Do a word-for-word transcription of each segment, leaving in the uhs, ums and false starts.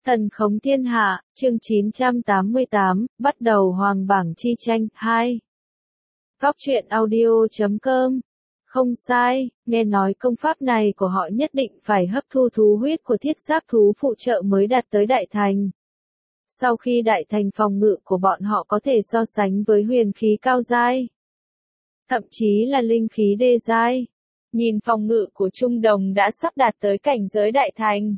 Thần khống thiên hạ, chương chín trăm tám mươi tám, bắt đầu hoàng bảng chi tranh, hai. Góc truyện audio chấm com. Không sai, nghe nói công pháp này của họ nhất định phải hấp thu thú huyết của thiết giáp thú phụ trợ mới đạt tới đại thành. Sau khi đại thành, phòng ngự của bọn họ có thể so sánh với huyền khí cao giai, thậm chí là linh khí đê giai. Nhìn phòng ngự của Trung Đồng đã sắp đạt tới cảnh giới đại thành.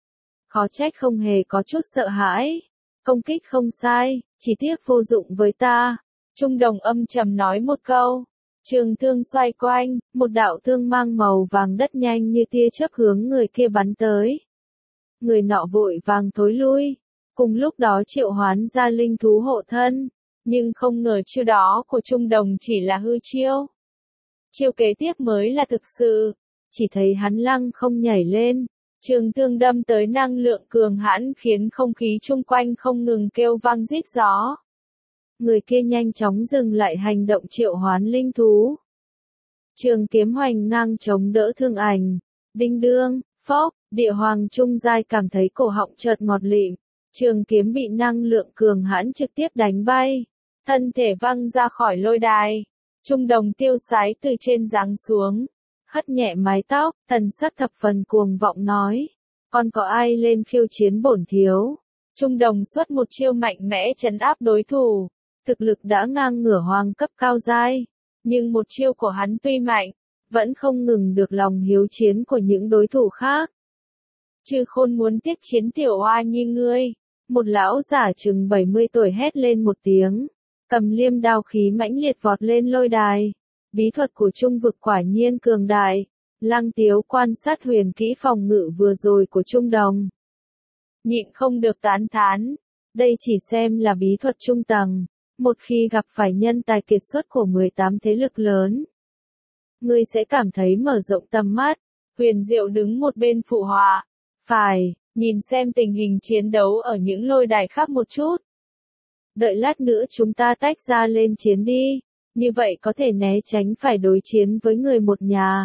Khó trách không hề có chút sợ hãi. Công kích không sai, chỉ tiếc vô dụng với ta. Trung Đồng âm trầm nói một câu. Trường thương xoay quanh, một đạo thương mang màu vàng đất nhanh như tia chớp hướng người kia bắn tới. Người nọ vội vàng thối lui. Cùng lúc đó triệu hoán ra linh thú hộ thân. Nhưng không ngờ chiêu đó của Trung Đồng chỉ là hư chiêu. Chiêu kế tiếp mới là thực sự. Chỉ thấy hắn lăng không nhảy lên. Trường thương đâm tới năng lượng cường hãn khiến không khí chung quanh không ngừng kêu vang rít gió. Người kia nhanh chóng dừng lại hành động triệu hoán linh thú. Trường kiếm hoành ngang chống đỡ thương ảnh. Đinh đương, phốc, địa hoàng trung giai cảm thấy cổ họng chợt ngọt lịm. Trường kiếm bị năng lượng cường hãn trực tiếp đánh bay. Thân thể văng ra khỏi lôi đài. Trung Đồng tiêu sái từ trên giáng xuống. Hất nhẹ mái tóc, thần sắc thập phần cuồng vọng nói. Còn có ai lên khiêu chiến bổn thiếu? Trung Đồng xuất một chiêu mạnh mẽ trấn áp đối thủ. Thực lực đã ngang ngửa hoàng cấp cao giai. Nhưng một chiêu của hắn tuy mạnh, vẫn không ngừng được lòng hiếu chiến của những đối thủ khác. Chư Khôn muốn tiếp chiến tiểu oa như ngươi. Một lão giả chừng bảy mươi tuổi hét lên một tiếng. Cầm liêm đao khí mãnh liệt vọt lên lôi đài. Bí thuật của Trung vực quả nhiên cường đại. Lăng Tiếu quan sát huyền kỹ phòng ngự vừa rồi của Trung Đồng. Nhịn không được tán thán. Đây chỉ xem là bí thuật trung tầng. Một khi gặp phải nhân tài kiệt xuất của mười tám thế lực lớn, ngươi sẽ cảm thấy mở rộng tầm mắt. Huyền Diệu đứng một bên phụ họa. Phải, nhìn xem tình hình chiến đấu ở những lôi đài khác một chút. Đợi lát nữa chúng ta tách ra lên chiến đi. Như vậy có thể né tránh phải đối chiến với người một nhà.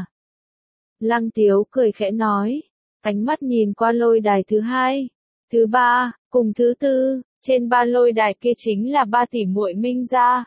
Lăng Tiếu cười khẽ nói. Ánh mắt nhìn qua lôi đài thứ hai, thứ ba, cùng thứ tư. Trên ba lôi đài kia chính là ba tỷ muội Minh gia.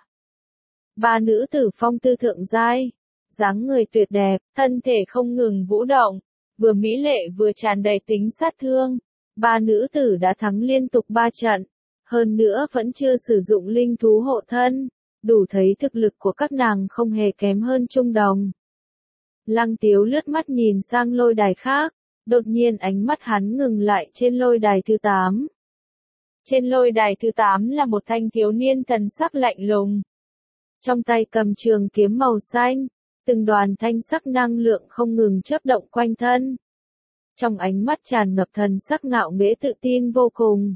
Ba nữ tử phong tư thượng giai. Dáng người tuyệt đẹp, thân thể không ngừng vũ động. Vừa mỹ lệ vừa tràn đầy tính sát thương. Ba nữ tử đã thắng liên tục ba trận. Hơn nữa vẫn chưa sử dụng linh thú hộ thân. Đủ thấy thực lực của các nàng không hề kém hơn Trung Đồng. Lăng Tiếu lướt mắt nhìn sang lôi đài khác. Đột nhiên ánh mắt hắn ngừng lại trên lôi đài thứ tám. Trên lôi đài thứ tám là một thanh thiếu niên thần sắc lạnh lùng. Trong tay cầm trường kiếm màu xanh. Từng đoàn thanh sắc năng lượng không ngừng chớp động quanh thân. Trong ánh mắt tràn ngập thần sắc ngạo nghễ tự tin vô cùng.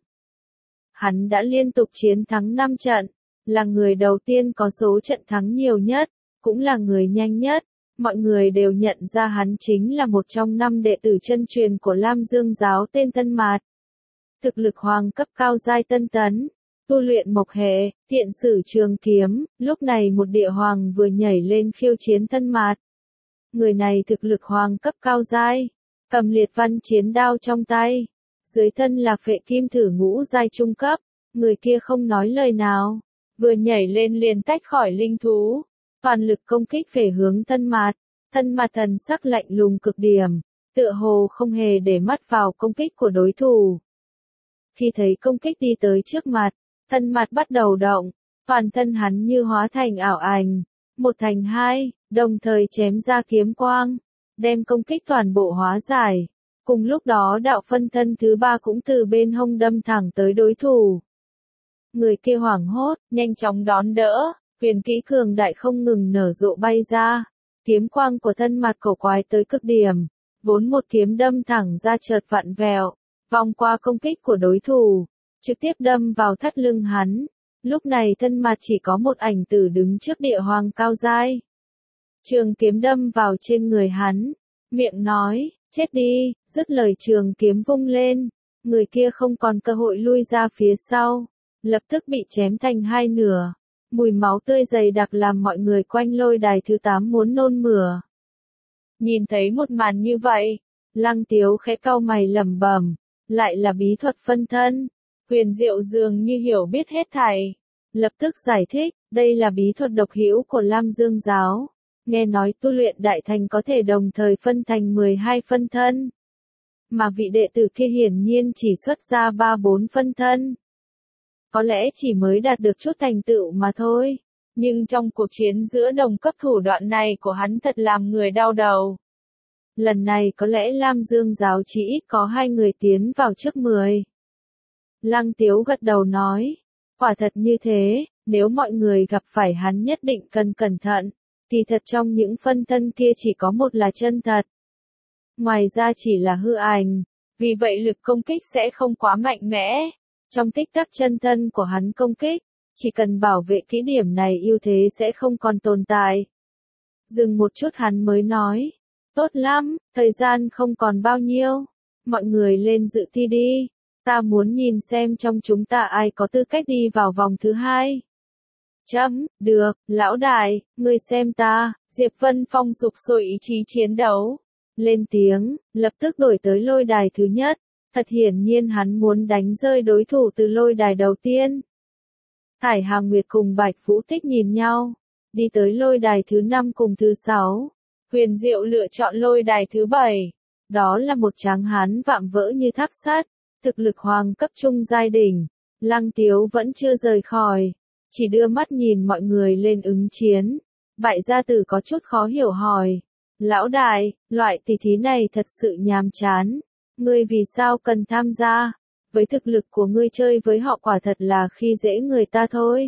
Hắn đã liên tục chiến thắng năm trận. Là người đầu tiên có số trận thắng nhiều nhất. Cũng là người nhanh nhất. Mọi người đều nhận ra hắn chính là một trong năm đệ tử chân truyền của Lam Dương giáo tên Tân Mạt. Thực lực hoàng cấp cao giai tân tấn. Tu luyện mộc hệ, tiện sử trường kiếm. Lúc này một địa hoàng vừa nhảy lên khiêu chiến Tân Mạt. Người này thực lực hoàng cấp cao giai. Cầm liệt văn chiến đao trong tay. Dưới thân là phệ kim thử ngũ giai trung cấp. Người kia không nói lời nào. Vừa nhảy lên liền tách khỏi linh thú. Toàn lực công kích về hướng Tân Mạt. Tân Mạt thần sắc lạnh lùng cực điểm. Tựa hồ không hề để mắt vào công kích của đối thủ. Khi thấy công kích đi tới trước mặt, Tân Mạt bắt đầu động. Toàn thân hắn như hóa thành ảo ảnh. Một thành hai, đồng thời chém ra kiếm quang. Đem công kích toàn bộ hóa giải. Cùng lúc đó đạo phân thân thứ ba cũng từ bên hông đâm thẳng tới đối thủ. Người kia hoảng hốt, nhanh chóng đón đỡ. Huyền kỹ cường đại không ngừng nở rộ bay ra. Kiếm quang của Tân Mạt cổ quái tới cực điểm. Vốn một kiếm đâm thẳng ra chợt vặn vẹo. Vòng qua công kích của đối thủ. Trực tiếp đâm vào thắt lưng hắn. Lúc này Tân Mạt chỉ có một ảnh tử đứng trước địa hoàng cao giai. Trường kiếm đâm vào trên người hắn. Miệng nói, chết đi, dứt lời trường kiếm vung lên. Người kia không còn cơ hội lui ra phía sau. Lập tức bị chém thành hai nửa. Mùi máu tươi dày đặc làm mọi người quanh lôi đài thứ tám muốn nôn mửa. Nhìn thấy một màn như vậy, Lăng Tiếu khẽ cau mày lẩm bẩm, lại là bí thuật phân thân. Huyền Diệu dường như hiểu biết hết thảy. Lập tức giải thích, đây là bí thuật độc hữu của Lam Dương giáo. Nghe nói tu luyện đại thành có thể đồng thời phân thành mười hai phân thân. Mà vị đệ tử kia hiển nhiên chỉ xuất ra ba bốn phân thân. Có lẽ chỉ mới đạt được chút thành tựu mà thôi. Nhưng trong cuộc chiến giữa đồng cấp thủ đoạn này của hắn thật làm người đau đầu. Lần này có lẽ Lam Dương giáo chỉ ít có hai người tiến vào trước mười. Lăng Tiếu gật đầu nói, quả thật như thế, nếu mọi người gặp phải hắn nhất định cần cẩn thận, thì thật trong những phân thân kia chỉ có một là chân thật. Ngoài ra chỉ là hư ảnh, vì vậy lực công kích sẽ không quá mạnh mẽ. Trong tích tắc chân thân của hắn công kích, chỉ cần bảo vệ kỹ điểm này ưu thế sẽ không còn tồn tại. Dừng một chút hắn mới nói, tốt lắm, thời gian không còn bao nhiêu, mọi người lên dự thi đi, ta muốn nhìn xem trong chúng ta ai có tư cách đi vào vòng thứ hai. Chấm, được, lão đại, ngươi xem ta, Diệp Vân Phong sục sôi ý chí chiến đấu. Lên tiếng, lập tức đổi tới lôi đài thứ nhất, thật hiển nhiên hắn muốn đánh rơi đối thủ từ lôi đài đầu tiên. Thải Hà Nguyệt cùng Bạch Vũ Tích nhìn nhau, đi tới lôi đài thứ năm cùng thứ sáu. Huyền Diệu lựa chọn lôi đài thứ bảy. Đó là một tráng hán vạm vỡ như tháp sắt, thực lực hoàng cấp trung giai đỉnh. Lăng Tiếu vẫn chưa rời khỏi, chỉ đưa mắt nhìn mọi người lên ứng chiến. Bại gia tử có chút khó hiểu hỏi, lão đại, loại tỷ thí này thật sự nhàm chán, ngươi vì sao cần tham gia? Với thực lực của ngươi chơi với họ quả thật là khi dễ người ta thôi.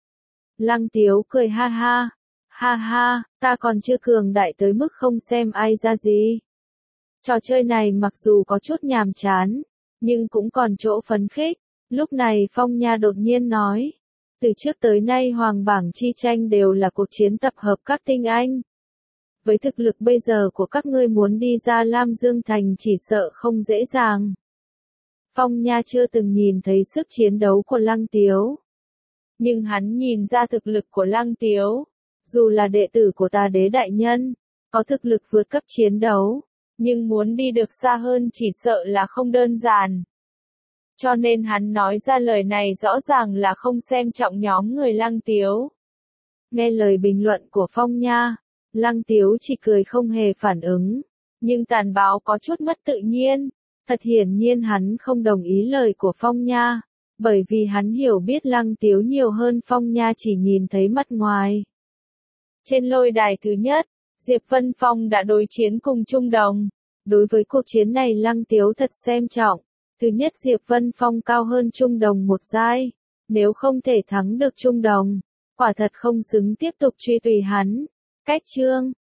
Lăng Tiếu cười ha ha, ha ha, ta còn chưa cường đại tới mức không xem ai ra gì. Trò chơi này mặc dù có chút nhàm chán, nhưng cũng còn chỗ phấn khích. Lúc này Phong Nha đột nhiên nói, từ trước tới nay hoàng bảng chi tranh đều là cuộc chiến tập hợp các tinh anh. Với thực lực bây giờ của các ngươi muốn đi ra Lam Dương Thành chỉ sợ không dễ dàng. Phong Nha chưa từng nhìn thấy sức chiến đấu của Lăng Tiếu. Nhưng hắn nhìn ra thực lực của Lăng Tiếu. Dù là đệ tử của Tà Đế Đại Nhân, có thực lực vượt cấp chiến đấu, nhưng muốn đi được xa hơn chỉ sợ là không đơn giản. Cho nên hắn nói ra lời này rõ ràng là không xem trọng nhóm người Lăng Tiếu. Nghe lời bình luận của Phong Nha, Lăng Tiếu chỉ cười không hề phản ứng. Nhưng Tàn Báo có chút mất tự nhiên. Thật hiển nhiên hắn không đồng ý lời của Phong Nha, bởi vì hắn hiểu biết Lăng Tiếu nhiều hơn Phong Nha chỉ nhìn thấy mặt ngoài. Trên lôi đài thứ nhất, Diệp Vân Phong đã đối chiến cùng Trung Đồng. Đối với cuộc chiến này Lăng Tiếu thật xem trọng. Thứ nhất Diệp Vân Phong cao hơn Trung Đồng một giai. Nếu không thể thắng được Trung Đồng, quả thật không xứng tiếp tục truy tùy hắn. Cách chương